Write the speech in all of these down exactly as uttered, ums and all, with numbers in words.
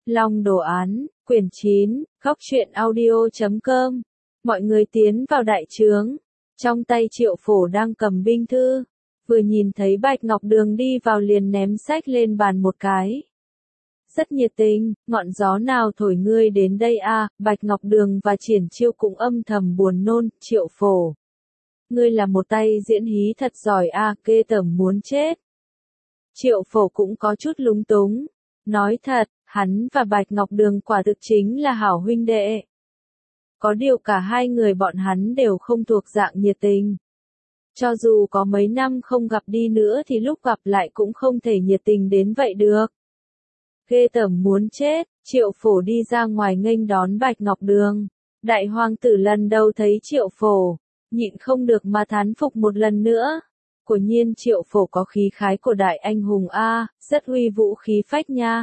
Long đồ án, quyển chín, góc truyện audio chấm com. Mọi người tiến vào đại trướng. Trong tay Triệu Phổ đang cầm binh thư. Vừa nhìn thấy Bạch Ngọc Đường đi vào liền ném sách lên bàn một cái. Rất nhiệt tình, ngọn gió nào thổi ngươi đến đây a? À? Bạch Ngọc Đường và Triển Chiêu cũng âm thầm buồn nôn. Triệu Phổ, ngươi là một tay diễn hí thật giỏi a, à, ghê tởm muốn chết. Triệu Phổ cũng có chút lúng túng. Nói thật, hắn và Bạch Ngọc Đường quả thực chính là hảo huynh đệ. Có điều cả hai người bọn hắn đều không thuộc dạng nhiệt tình. Cho dù có mấy năm không gặp đi nữa thì lúc gặp lại cũng không thể nhiệt tình đến vậy được. Ghê tởm muốn chết, Triệu Phổ đi ra ngoài nghênh đón Bạch Ngọc Đường. Đại hoàng tử lần đầu thấy Triệu Phổ, nhịn không được mà thán phục một lần nữa. Quả nhiên Triệu Phổ có khí khái của đại anh hùng a, rất uy vũ khí phách nha.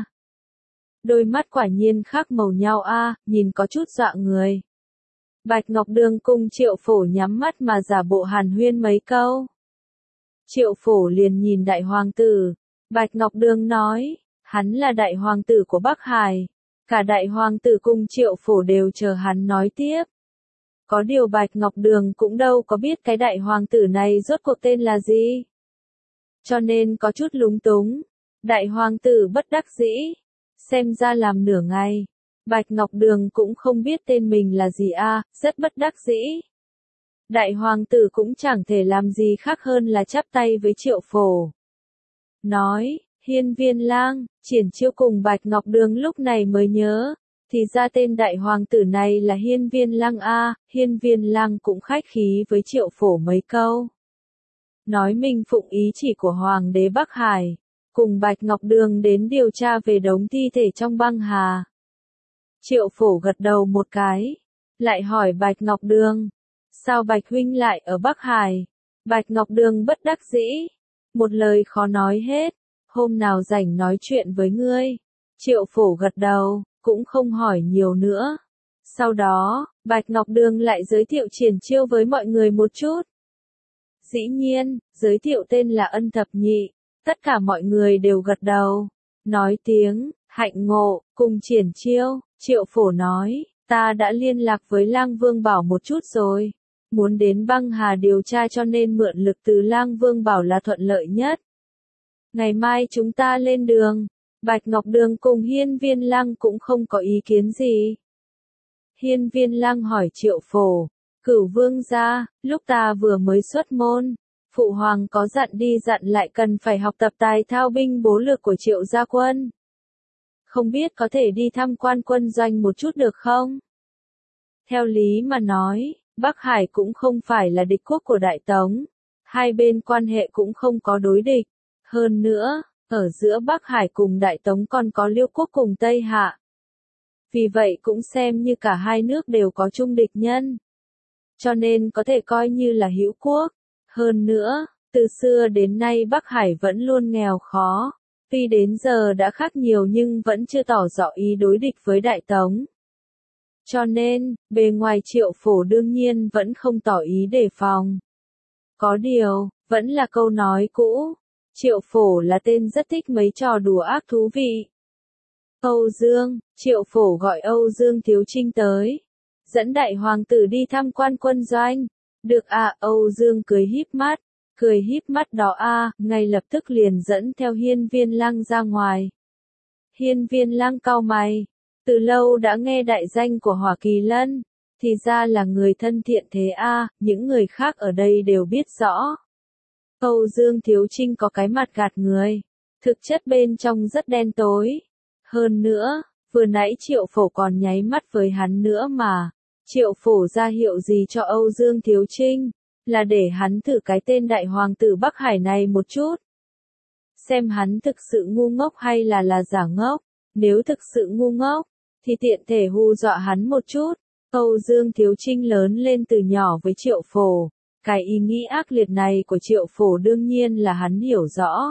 Đôi mắt quả nhiên khác màu nhau a, nhìn có chút dọa người. Bạch Ngọc Đường cùng Triệu Phổ nhắm mắt mà giả bộ hàn huyên mấy câu. Triệu Phổ liền nhìn đại hoàng tử. Bạch Ngọc Đường nói, hắn là đại hoàng tử của Bắc Hải. Cả đại hoàng tử cùng Triệu Phổ đều chờ hắn nói tiếp. Có điều Bạch Ngọc Đường cũng đâu có biết cái đại hoàng tử này rốt cuộc tên là gì. Cho nên có chút lúng túng. Đại hoàng tử bất đắc dĩ. Xem ra làm nửa ngày. Bạch Ngọc Đường cũng không biết tên mình là gì a, à, rất bất đắc dĩ. Đại hoàng tử cũng chẳng thể làm gì khác hơn là chắp tay với Triệu Phổ. Nói, Hiên Viên Lang. Triển Chiêu cùng Bạch Ngọc Đường lúc này mới nhớ. Thì ra tên đại hoàng tử này là Hiên Viên Lang a, à, Hiên Viên Lang cũng khách khí với Triệu Phổ mấy câu. Nói mình phụng ý chỉ của Hoàng đế Bắc Hải, cùng Bạch Ngọc Đường đến điều tra về đống thi thể trong băng hà. Triệu Phổ gật đầu một cái, lại hỏi Bạch Ngọc Đường, sao Bạch huynh lại ở Bắc Hải? Bạch Ngọc Đường bất đắc dĩ, một lời khó nói hết, hôm nào rảnh nói chuyện với ngươi. Triệu Phổ gật đầu, cũng không hỏi nhiều nữa. Sau đó, Bạch Ngọc Đường lại giới thiệu Triển Chiêu với mọi người một chút. Dĩ nhiên, giới thiệu tên là Ân Thập Nhị, tất cả mọi người đều gật đầu, nói tiếng, hạnh ngộ, cùng Triển Chiêu. Triệu Phổ nói, ta đã liên lạc với Lang Vương Bảo một chút rồi, muốn đến băng hà điều tra cho nên mượn lực từ Lang Vương Bảo là thuận lợi nhất. Ngày mai chúng ta lên đường. Bạch Ngọc Đường cùng Hiên Viên Lang cũng không có ý kiến gì. Hiên Viên Lang hỏi Triệu Phổ, Cửu Vương gia, lúc ta vừa mới xuất môn, Phụ Hoàng có dặn đi dặn lại cần phải học tập tài thao binh bố lược của Triệu gia quân. Không biết có thể đi tham quan quân doanh một chút được không? Theo lý mà nói, Bắc Hải cũng không phải là địch quốc của Đại Tống. Hai bên quan hệ cũng không có đối địch. Hơn nữa, ở giữa Bắc Hải cùng Đại Tống còn có Liêu quốc cùng Tây Hạ. Vì vậy cũng xem như cả hai nước đều có chung địch nhân. Cho nên có thể coi như là hữu quốc. Hơn nữa, từ xưa đến nay Bắc Hải vẫn luôn nghèo khó. Tuy đến giờ đã khác nhiều nhưng vẫn chưa tỏ rõ ý đối địch với Đại Tống. Cho nên, bề ngoài Triệu Phổ đương nhiên vẫn không tỏ ý đề phòng. Có điều, vẫn là câu nói cũ. Triệu Phổ là tên rất thích mấy trò đùa ác thú vị. Âu Dương, Triệu Phổ gọi Âu Dương Thiếu Trinh tới. Dẫn đại hoàng tử đi tham quan quân doanh. Được à, Âu Dương cười híp mắt. Cười híp mắt đó a, à, ngay lập tức liền dẫn theo Hiên Viên Lang ra ngoài. Hiên Viên Lang cau mày. Từ lâu đã nghe đại danh của Hỏa Kỳ Lân. Thì ra là người thân thiện thế a, à, những người khác ở đây đều biết rõ. Âu Dương Thiếu Trinh có cái mặt gạt người. Thực chất bên trong rất đen tối. Hơn nữa, vừa nãy Triệu Phổ còn nháy mắt với hắn nữa mà. Triệu Phổ ra hiệu gì cho Âu Dương Thiếu Trinh? Là để hắn thử cái tên đại hoàng tử Bắc Hải này một chút. Xem hắn thực sự ngu ngốc hay là là giả ngốc. Nếu thực sự ngu ngốc, thì tiện thể hù dọa hắn một chút. Âu Dương Thiếu Trinh lớn lên từ nhỏ với Triệu Phổ. Cái ý nghĩ ác liệt này của Triệu Phổ đương nhiên là hắn hiểu rõ.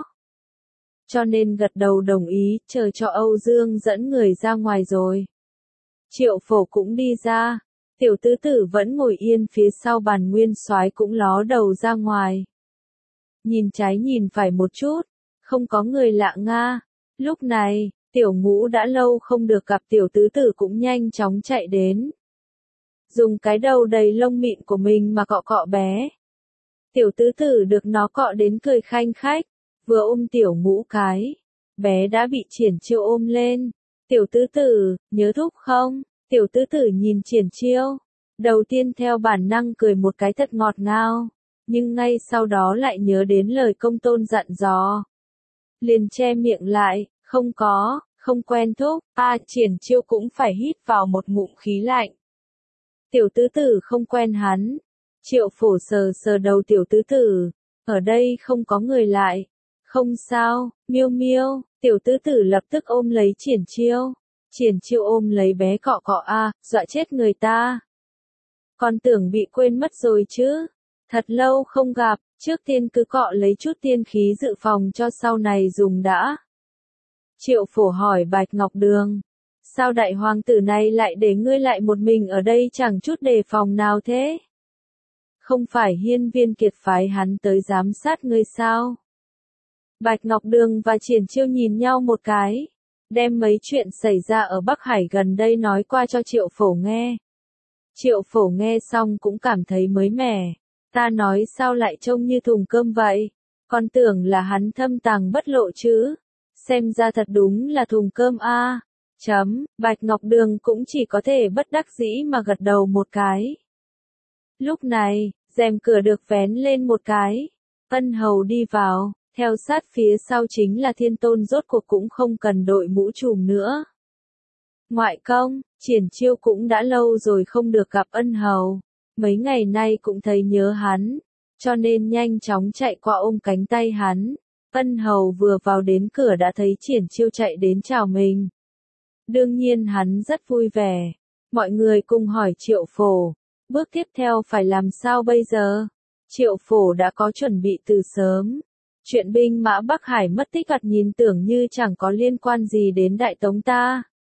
Cho nên gật đầu đồng ý, chờ cho Âu Dương dẫn người ra ngoài rồi. Triệu Phổ cũng đi ra. Tiểu tứ tử vẫn ngồi yên phía sau bàn nguyên soái cũng ló đầu ra ngoài. Nhìn trái nhìn phải một chút, không có người lạ nga. Lúc này, Tiểu Ngũ đã lâu không được gặp tiểu tứ tử cũng nhanh chóng chạy đến. Dùng cái đầu đầy lông mịn của mình mà cọ cọ bé. Tiểu tứ tử được nó cọ đến cười khanh khách, vừa ôm Tiểu Ngũ cái. Bé đã bị Triển Chiêu ôm lên. Tiểu tứ tử, nhớ thúc không? Tiểu tứ tử nhìn Triển Chiêu. Đầu tiên theo bản năng cười một cái thật ngọt ngào. Nhưng ngay sau đó lại nhớ đến lời công tôn dặn dò. Liền che miệng lại, không có, không quen thúc. À, Triển Chiêu cũng phải hít vào một ngụm khí lạnh. Tiểu tứ tử không quen hắn. Triệu Phổ sờ sờ đầu tiểu tứ tử. Ở đây không có người lại. Không sao, miêu miêu. Tiểu tứ tử lập tức ôm lấy Triển Chiêu. Triển Chiêu ôm lấy bé cọ cọ a, dọa chết người ta. Còn tưởng bị quên mất rồi chứ. Thật lâu không gặp, trước tiên cứ cọ lấy chút tiên khí dự phòng cho sau này dùng đã. Triệu Phổ hỏi Bạch Ngọc Đường. Sao đại hoàng tử này lại để ngươi lại một mình ở đây chẳng chút đề phòng nào thế? Không phải Hiên Viên Kiệt phái hắn tới giám sát ngươi sao? Bạch Ngọc Đường và Triển Chiêu nhìn nhau một cái, đem mấy chuyện xảy ra ở Bắc Hải gần đây nói qua cho Triệu Phổ nghe. Triệu Phổ nghe xong cũng cảm thấy mới mẻ. Ta nói sao lại trông như thùng cơm vậy? Con tưởng là hắn thâm tàng bất lộ chứ. Xem ra thật đúng là thùng cơm a. À. Chấm, Bạch Ngọc Đường cũng chỉ có thể bất đắc dĩ mà gật đầu một cái. Lúc này, rèm cửa được vén lên một cái. Ân hầu đi vào, theo sát phía sau chính là Thiên Tôn rốt cuộc cũng không cần đội mũ trùm nữa. Ngoại công, Triển Chiêu cũng đã lâu rồi không được gặp ân hầu. Mấy ngày nay cũng thấy nhớ hắn, cho nên nhanh chóng chạy qua ôm cánh tay hắn. Ân hầu vừa vào đến cửa đã thấy Triển Chiêu chạy đến chào mình. Đương nhiên hắn rất vui vẻ. Mọi người cùng hỏi Triệu Phổ, bước tiếp theo phải làm sao bây giờ? Triệu Phổ đã có chuẩn bị từ sớm. Chuyện binh mã Bắc Hải mất tích thoạt nhìn tưởng như chẳng có liên quan gì đến Đại Tống ta.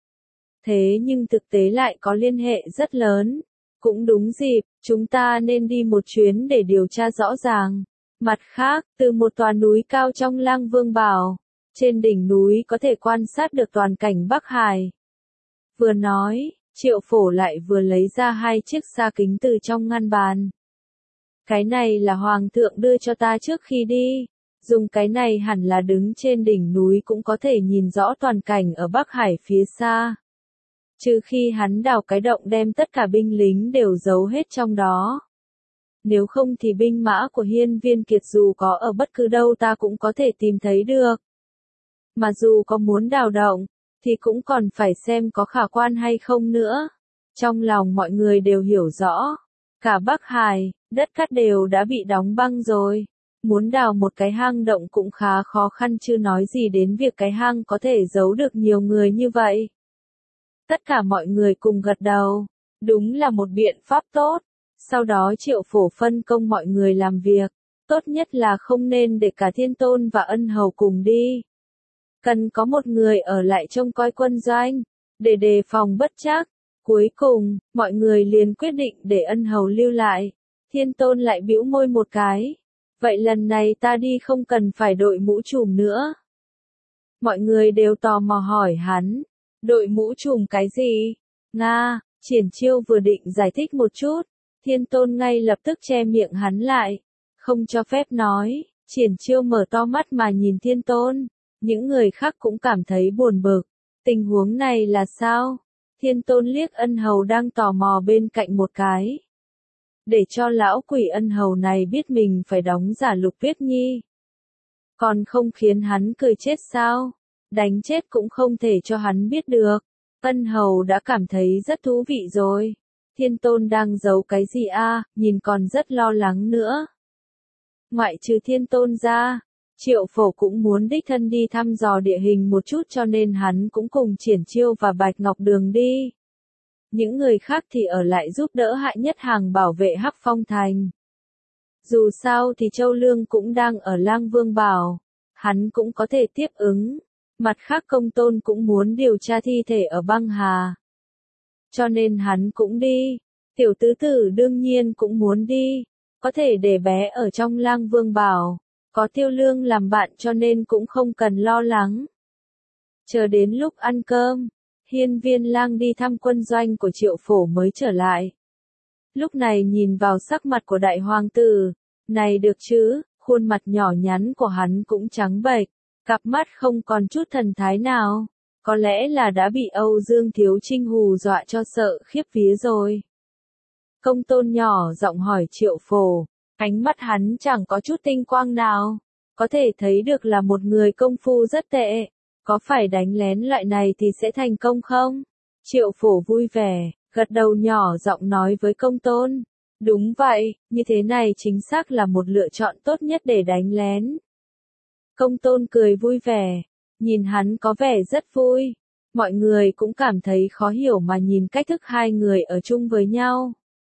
Thế nhưng thực tế lại có liên hệ rất lớn. Cũng đúng dịp, chúng ta nên đi một chuyến để điều tra rõ ràng. Mặt khác, từ một tòa núi cao trong Lang Vương Bảo, trên đỉnh núi có thể quan sát được toàn cảnh Bắc Hải. Vừa nói, Triệu Phổ lại vừa lấy ra hai chiếc xa kính từ trong ngăn bàn. Cái này là Hoàng thượng đưa cho ta trước khi đi. Dùng cái này hẳn là đứng trên đỉnh núi cũng có thể nhìn rõ toàn cảnh ở Bắc Hải phía xa. Trừ khi hắn đào cái động đem tất cả binh lính đều giấu hết trong đó. Nếu không thì binh mã của Hiên Viên Kiệt dù có ở bất cứ đâu ta cũng có thể tìm thấy được. Mà dù có muốn đào động, thì cũng còn phải xem có khả quan hay không nữa. Trong lòng mọi người đều hiểu rõ. Cả Bắc Hải, đất cát đều đã bị đóng băng rồi. Muốn đào một cái hang động cũng khá khó khăn chứ nói gì đến việc cái hang có thể giấu được nhiều người như vậy. Tất cả mọi người cùng gật đầu. Đúng là một biện pháp tốt. Sau đó Triệu Phổ phân công mọi người làm việc. Tốt nhất là không nên để cả Thiên Tôn và ân hầu cùng đi. Cần có một người ở lại trông coi quân doanh, để đề phòng bất trắc. Cuối cùng, mọi người liền quyết định để ân hầu lưu lại. Thiên Tôn lại bĩu môi một cái. Vậy lần này ta đi không cần phải đội mũ trùm nữa. Mọi người đều tò mò hỏi hắn. Đội mũ trùm cái gì? Nga, Triển Chiêu vừa định giải thích một chút. Thiên Tôn ngay lập tức che miệng hắn lại. Không cho phép nói. Triển Chiêu mở to mắt mà nhìn Thiên Tôn. Những người khác cũng cảm thấy buồn bực. Tình huống này là sao? Thiên Tôn liếc ân hầu đang tò mò bên cạnh một cái. Để cho lão quỷ ân hầu này biết mình phải đóng giả Lục Tuyết Nhi. Còn không khiến hắn cười chết sao? Đánh chết cũng không thể cho hắn biết được. Ân hầu đã cảm thấy rất thú vị rồi. Thiên Tôn đang giấu cái gì a? À, nhìn còn rất lo lắng nữa. Ngoại trừ Thiên Tôn ra, Triệu Phổ cũng muốn đích thân đi thăm dò địa hình một chút cho nên hắn cũng cùng Triển Chiêu và Bạch Ngọc Đường đi. Những người khác thì ở lại giúp đỡ Hạ Nhất Hàng bảo vệ Hắc Phong Thành. Dù sao thì Châu Lương cũng đang ở Lang Vương Bảo, hắn cũng có thể tiếp ứng. Mặt khác Công Tôn cũng muốn điều tra thi thể ở Băng Hà. Cho nên hắn cũng đi. Tiểu tứ tử đương nhiên cũng muốn đi. Có thể để bé ở trong Lang Vương Bảo. Có Tiêu Lương làm bạn cho nên cũng không cần lo lắng. Chờ đến lúc ăn cơm, Hiên Viên Lang đi thăm quân doanh của Triệu Phổ mới trở lại. Lúc này nhìn vào sắc mặt của đại hoàng tử, này được chứ, khuôn mặt nhỏ nhắn của hắn cũng trắng bệch, cặp mắt không còn chút thần thái nào, có lẽ là đã bị Âu Dương Thiếu Trinh hù dọa cho sợ khiếp vía rồi. Công Tôn nhỏ giọng hỏi Triệu Phổ, ánh mắt hắn chẳng có chút tinh quang nào, có thể thấy được là một người công phu rất tệ, có phải đánh lén loại này thì sẽ thành công không? Triệu Phổ vui vẻ, gật đầu nhỏ giọng nói với Công Tôn, đúng vậy, như thế này chính xác là một lựa chọn tốt nhất để đánh lén. Công Tôn cười vui vẻ, nhìn hắn có vẻ rất vui, mọi người cũng cảm thấy khó hiểu mà nhìn cách thức hai người ở chung với nhau.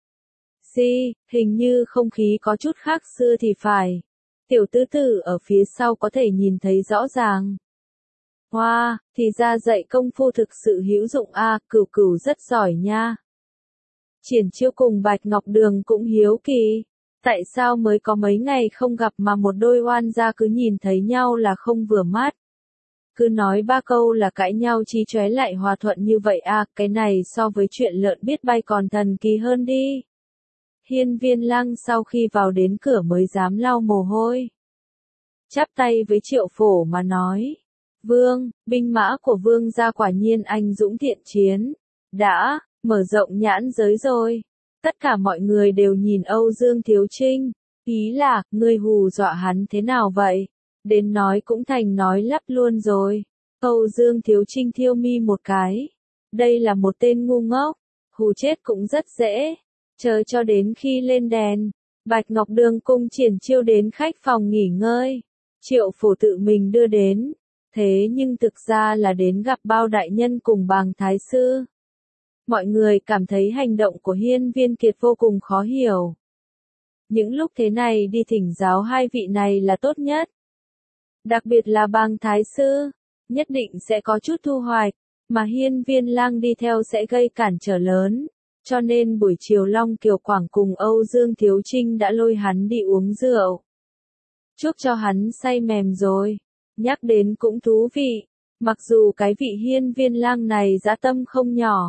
Di, hình như không khí có chút khác xưa thì phải. Tiểu tứ tử ở phía sau có thể nhìn thấy rõ ràng. Hoa, wow, thì ra dạy công phu thực sự hữu dụng a, à, cửu cửu rất giỏi nha. Triển Chiêu cùng Bạch Ngọc Đường cũng hiếu kỳ. Tại sao mới có mấy ngày không gặp mà một đôi oan gia cứ nhìn thấy nhau là không vừa mắt. Cứ nói ba câu là cãi nhau chí chóe lại hòa thuận như vậy à, cái này so với chuyện lợn biết bay còn thần kỳ hơn đi. Hiên Viên Lang sau khi vào đến cửa mới dám lau mồ hôi. Chắp tay với Triệu Phổ mà nói, Vương, binh mã của Vương gia quả nhiên anh dũng thiện chiến, đã, mở rộng nhãn giới rồi. Tất cả mọi người đều nhìn Âu Dương Thiếu Trinh, ý là, ngươi hù dọa hắn thế nào vậy? Đến nói cũng thành nói lắp luôn rồi. Âu Dương Thiếu Trinh thiêu mi một cái. Đây là một tên ngu ngốc, hù chết cũng rất dễ. Chờ cho đến khi lên đèn, Bạch Ngọc Đường cung Triển Chiêu đến khách phòng nghỉ ngơi. Triệu Phổ tự mình đưa đến, thế nhưng thực ra là đến gặp Bao đại nhân cùng Bàng thái sư. Mọi người cảm thấy hành động của Hiên Viên Kiệt vô cùng khó hiểu. Những lúc thế này đi thỉnh giáo hai vị này là tốt nhất. Đặc biệt là Bàng thái sư, nhất định sẽ có chút thu hoạch, mà Hiên Viên Lang đi theo sẽ gây cản trở lớn. Cho nên buổi chiều Long Kiều Quảng cùng Âu Dương Thiếu Trinh đã lôi hắn đi uống rượu. Chúc cho hắn say mềm rồi. Nhắc đến cũng thú vị. Mặc dù cái vị Hiên Viên Lang này dã tâm không nhỏ.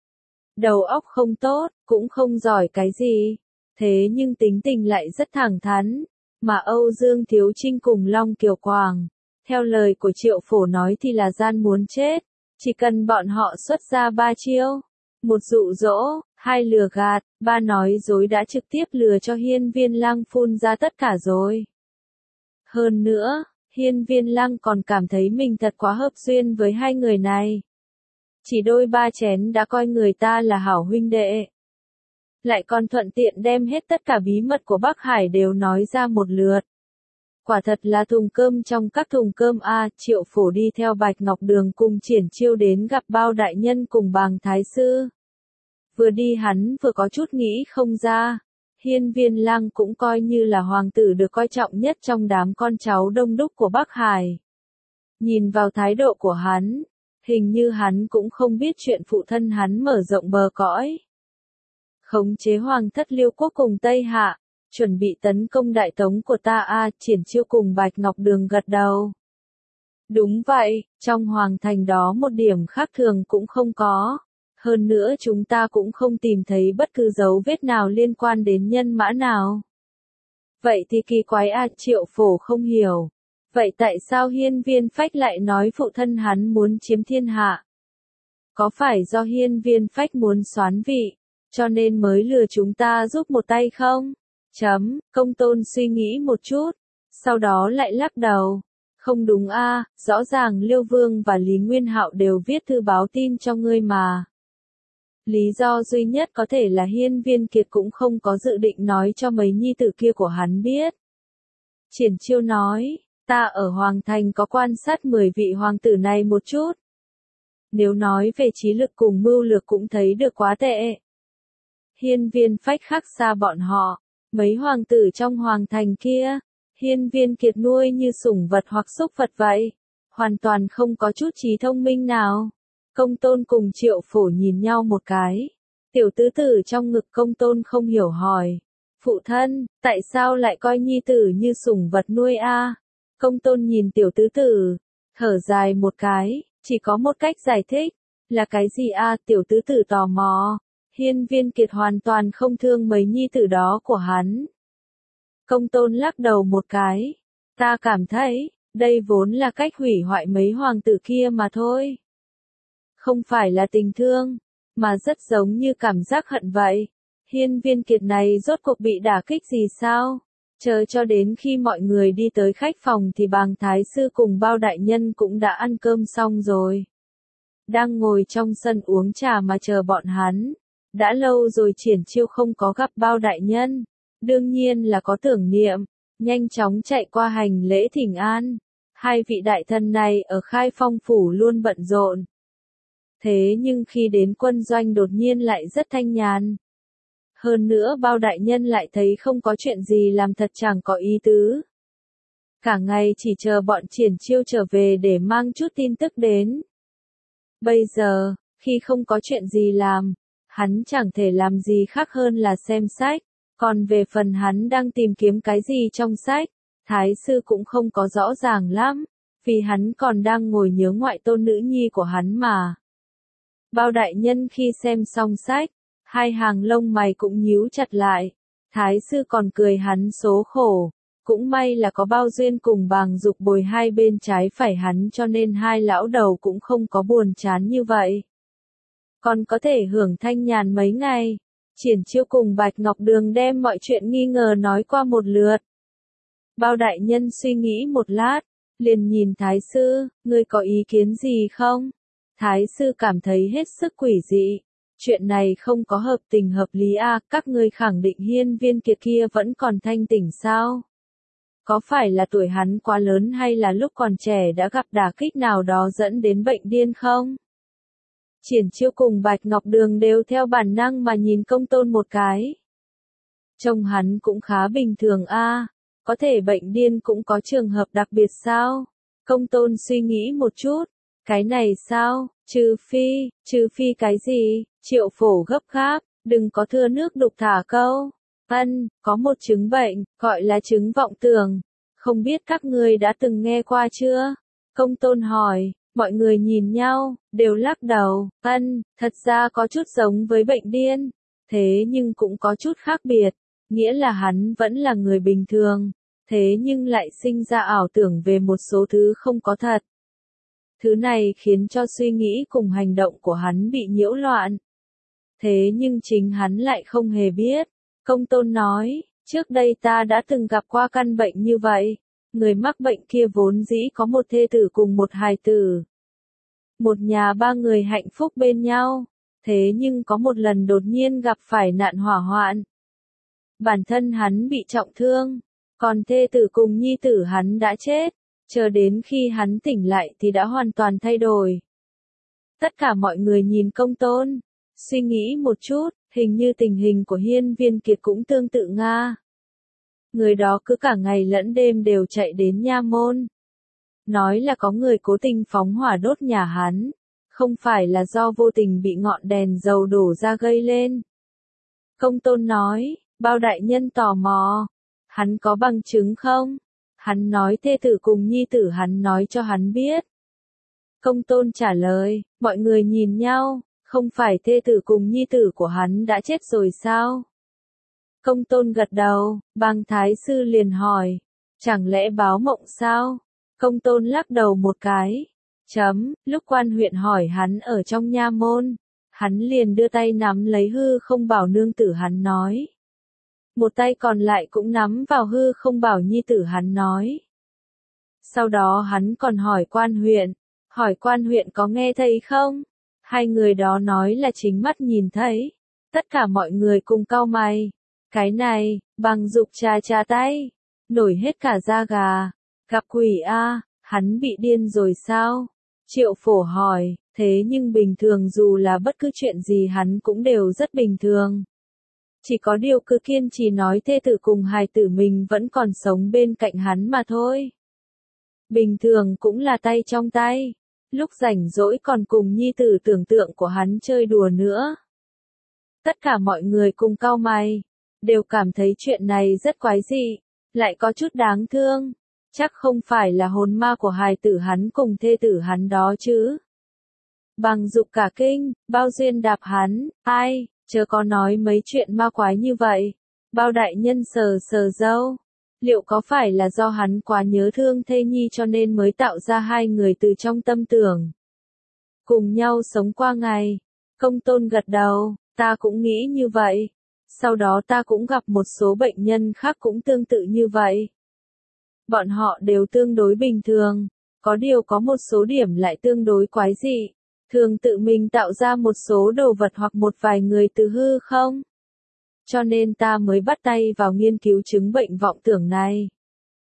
Đầu óc không tốt, cũng không giỏi cái gì. Thế nhưng tính tình lại rất thẳng thắn. Mà Âu Dương Thiếu Trinh cùng Long Kiều Quảng, theo lời của Triệu Phổ nói thì là gian muốn chết. Chỉ cần bọn họ xuất ra ba chiêu. Một dụ dỗ, hai lừa gạt, ba nói dối đã trực tiếp lừa cho Hiên Viên Lang phun ra tất cả rồi. Hơn nữa, Hiên Viên Lang còn cảm thấy mình thật quá hợp duyên với hai người này. Chỉ đôi ba chén đã coi người ta là hảo huynh đệ. Lại còn thuận tiện đem hết tất cả bí mật của Bắc Hải đều nói ra một lượt. Quả thật là thùng cơm trong các thùng cơm a. À, Triệu Phổ đi theo Bạch Ngọc Đường cùng Triển Chiêu đến gặp Bao đại nhân cùng Bàng thái sư. Vừa đi hắn vừa có chút nghĩ không ra. Hiên Viên Lang cũng coi như là hoàng tử được coi trọng nhất trong đám con cháu đông đúc của Bắc Hải. Nhìn vào thái độ của hắn, hình như hắn cũng không biết chuyện phụ thân hắn mở rộng bờ cõi. Khống chế hoàng thất Liêu quốc cùng Tây Hạ, chuẩn bị tấn công đại tống của ta a. À, Triển Chiêu cùng Bạch Ngọc Đường gật đầu. Đúng vậy, trong hoàng thành đó một điểm khác thường cũng không có. Hơn nữa chúng ta cũng không tìm thấy bất cứ dấu vết nào liên quan đến nhân mã nào. Vậy thì kỳ quái a. À, Triệu Phổ không hiểu. Vậy tại sao Hiên Viên Phách lại nói phụ thân hắn muốn chiếm thiên hạ? Có phải do Hiên Viên Phách muốn soán vị, cho nên mới lừa chúng ta giúp một tay không? Chấm, Công Tôn suy nghĩ một chút, sau đó lại lắc đầu. Không đúng a, à, rõ ràng Liêu Vương và Lý Nguyên Hạo đều viết thư báo tin cho ngươi mà. Lý do duy nhất có thể là Hiên Viên Kiệt cũng không có dự định nói cho mấy nhi tử kia của hắn biết. Triển Chiêu nói, ta ở Hoàng Thành có quan sát mười vị hoàng tử này một chút. Nếu nói về trí lực cùng mưu lược cũng thấy được quá tệ. Hiên Viên Phách khác xa bọn họ, mấy hoàng tử trong Hoàng Thành kia, Hiên Viên Kiệt nuôi như sủng vật hoặc súc vật vậy, hoàn toàn không có chút trí thông minh nào. Công Tôn cùng Triệu Phổ nhìn nhau một cái. Tiểu tứ tử trong ngực Công Tôn không hiểu hỏi. Phụ thân, tại sao lại coi nhi tử như sủng vật nuôi a? À? Công Tôn nhìn tiểu tứ tử, thở dài một cái, Chỉ có một cách giải thích. Là cái gì a? Tiểu tứ tử tò mò. Hiên Viên Kiệt hoàn toàn không thương mấy nhi tử đó của hắn. Công Tôn lắc đầu một cái. Ta cảm thấy, đây vốn là cách hủy hoại mấy hoàng tử kia mà thôi. Không phải là tình thương, mà rất giống như cảm giác hận vậy. Hiên Viên Kiệt này rốt cuộc bị đả kích gì sao? Chờ cho đến khi mọi người đi tới khách phòng thì Bàng Thái Sư cùng Bao Đại Nhân cũng đã ăn cơm xong rồi. Đang ngồi trong sân uống trà mà chờ bọn hắn. Đã lâu rồi Triển Chiêu không có gặp Bao Đại Nhân. Đương nhiên là có tưởng niệm. Nhanh chóng chạy qua hành lễ thỉnh an. Hai vị đại thần này ở Khai Phong Phủ luôn bận rộn. Thế nhưng khi đến quân doanh đột nhiên lại rất thanh nhàn. Hơn nữa Bao Đại Nhân lại thấy không có chuyện gì làm thật chẳng có ý tứ. Cả ngày chỉ chờ bọn Triển Chiêu trở về để mang chút tin tức đến. Bây giờ, khi không có chuyện gì làm, hắn chẳng thể làm gì khác hơn là xem sách. Còn về phần hắn đang tìm kiếm cái gì trong sách, Thái Sư cũng không có rõ ràng lắm, vì hắn còn đang ngồi nhớ ngoại tôn nữ nhi của hắn mà. Bao Đại Nhân khi xem xong sách, hai hàng lông mày cũng nhíu chặt lại. Thái Sư còn cười hắn số khổ. Cũng may là có Bao Duyên cùng Bàng Dục bồi hai bên trái phải hắn cho nên hai lão đầu cũng không có buồn chán như vậy. Còn có thể hưởng thanh nhàn mấy ngày. Triển Chiêu cùng Bạch Ngọc Đường đem mọi chuyện nghi ngờ nói qua một lượt. Bao Đại Nhân suy nghĩ một lát, liền nhìn Thái Sư, ngươi có ý kiến gì không? Thái Sư cảm thấy hết sức quỷ dị. Chuyện này không có hợp tình hợp lý à, các ngươi khẳng định Hiên Viên Kiệt kia vẫn còn thanh tỉnh sao? Có phải là tuổi hắn quá lớn hay là lúc còn trẻ đã gặp đả kích nào đó dẫn đến bệnh điên không? Triển Chiêu cùng Bạch Ngọc Đường đều theo bản năng mà nhìn Công Tôn một cái. Trông hắn cũng khá bình thường a, à, có thể bệnh điên cũng có trường hợp đặc biệt sao? Công Tôn suy nghĩ một chút, cái này sao, trừ phi, trừ phi cái gì? Triệu Phổ gấp gáp, đừng có thừa nước đục thả câu. Ân, có một chứng bệnh, gọi là chứng vọng tưởng. Không biết các ngươi đã từng nghe qua chưa? Công Tôn hỏi, mọi người nhìn nhau, đều lắc đầu. Ân, thật ra có chút giống với bệnh điên. Thế nhưng cũng có chút khác biệt. Nghĩa là hắn vẫn là người bình thường. Thế nhưng lại sinh ra ảo tưởng về một số thứ không có thật. Thứ này khiến cho suy nghĩ cùng hành động của hắn bị nhiễu loạn. Thế nhưng chính hắn lại không hề biết. Công Tôn nói, trước đây ta đã từng gặp qua căn bệnh như vậy. Người mắc bệnh kia vốn dĩ có một thê tử cùng một hài tử. Một nhà ba người hạnh phúc bên nhau. Thế nhưng có một lần đột nhiên gặp phải nạn hỏa hoạn. Bản thân hắn bị trọng thương. Còn thê tử cùng nhi tử hắn đã chết. Chờ đến khi hắn tỉnh lại thì đã hoàn toàn thay đổi. Tất cả mọi người nhìn Công Tôn. Suy nghĩ một chút, hình như tình hình của Hiên Viên Kiệt cũng tương tự Nga. Người đó cứ cả ngày lẫn đêm đều chạy đến nha môn. Nói là có người cố tình phóng hỏa đốt nhà hắn. Không phải là do vô tình bị ngọn đèn dầu đổ ra gây lên. Công Tôn nói, Bao Đại Nhân tò mò. Hắn có bằng chứng không? Hắn nói thê tử cùng nhi tử hắn nói cho hắn biết. Công Tôn trả lời, mọi người nhìn nhau. Không phải thê tử cùng nhi tử của hắn đã chết rồi sao? Công Tôn gật đầu, Bàng Thái Sư liền hỏi, chẳng lẽ báo mộng sao? Công Tôn lắc đầu một cái. Chấm, lúc quan huyện hỏi hắn ở trong nha môn, hắn liền đưa tay nắm lấy Hư Không Bảo nương tử hắn nói. Một tay còn lại cũng nắm vào Hư Không Bảo nhi tử hắn nói. Sau đó hắn còn hỏi quan huyện, hỏi quan huyện có nghe thấy không? Hai người đó nói là chính mắt nhìn thấy. Tất cả mọi người cùng cau mày. Cái này, Bàng Dục chà chà tay. Nổi hết cả da gà. Gặp quỷ a, hắn bị điên rồi sao? Triệu Phổ hỏi, thế nhưng bình thường dù là bất cứ chuyện gì hắn cũng đều rất bình thường. Chỉ có điều cứ kiên trì nói thê tử cùng hài tử mình vẫn còn sống bên cạnh hắn mà thôi. Bình thường cũng là tay trong tay. Lúc rảnh rỗi còn cùng nhi tử tưởng tượng của hắn chơi đùa nữa. Tất cả mọi người cùng cau mày, đều cảm thấy chuyện này rất quái dị, lại có chút đáng thương. Chắc không phải là hồn ma của hài tử hắn cùng thê tử hắn đó chứ. Bằng dục cả kinh, bao duyên đạp hắn, ai, chớ có nói mấy chuyện ma quái như vậy. Bao đại nhân sờ sờ râu. Liệu có phải là do hắn quá nhớ thương thê nhi cho nên mới tạo ra hai người từ trong tâm tưởng? Cùng nhau sống qua ngày. Công tôn gật đầu, ta cũng nghĩ như vậy. Sau đó ta cũng gặp một số bệnh nhân khác cũng tương tự như vậy. Bọn họ đều tương đối bình thường. Có điều có một số điểm lại tương đối quái dị. Thường tự mình tạo ra một số đồ vật hoặc một vài người từ hư không. Cho nên ta mới bắt tay vào nghiên cứu chứng bệnh vọng tưởng này.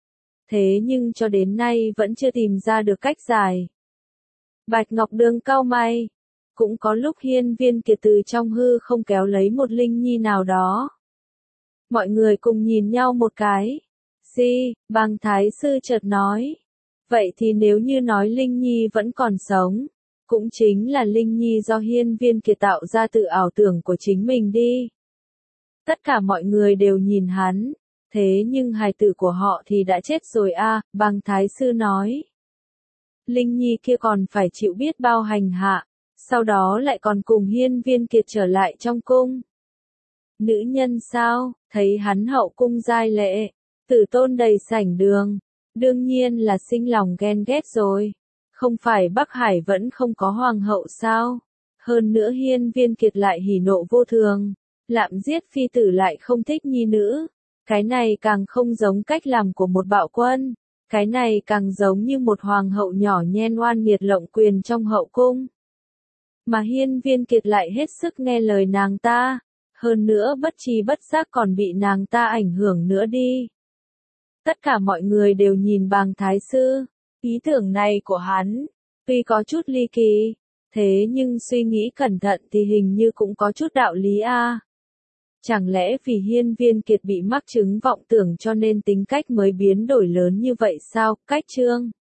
Thế nhưng cho đến nay vẫn chưa tìm ra được cách giải. Bạch Ngọc Đường cau mày. Cũng có lúc Hiên Viên Kiệt từ trong hư không kéo lấy một linh nhi nào đó. Mọi người cùng nhìn nhau một cái. Gì, Bàng Thái Sư chợt nói. Vậy thì nếu như nói linh nhi vẫn còn sống, cũng chính là linh nhi do Hiên Viên Kiệt tạo ra từ ảo tưởng của chính mình đi. Tất cả mọi người đều nhìn hắn, thế nhưng hài tử của họ thì đã chết rồi a, à, Bàng Thái Sư nói. Linh nhi kia còn phải chịu biết bao hành hạ, sau đó lại còn cùng Hiên Viên Kiệt trở lại trong cung. Nữ nhân sao, thấy hắn hậu cung giai lệ, tử tôn đầy sảnh đường, đương nhiên là sinh lòng ghen ghét rồi. Không phải Bắc Hải vẫn không có hoàng hậu sao? Hơn nữa Hiên Viên Kiệt lại hỉ nộ vô thường, lạm giết phi tử lại không thích nhi nữ. Cái này càng không giống cách làm của một bạo quân. Cái này càng giống như một hoàng hậu nhỏ nhen oan nghiệt lộng quyền trong hậu cung. Mà Hiên Viên Kiệt lại hết sức nghe lời nàng ta. Hơn nữa bất tri bất giác còn bị nàng ta ảnh hưởng nữa đi. Tất cả mọi người đều nhìn Bàng Thái Sư. Ý tưởng này của hắn, tuy có chút ly kỳ, thế nhưng suy nghĩ cẩn thận thì hình như cũng có chút đạo lý a. À. Chẳng lẽ vì Hiên Viên Kiệt bị mắc chứng vọng tưởng cho nên tính cách mới biến đổi lớn như vậy sao? Cách chương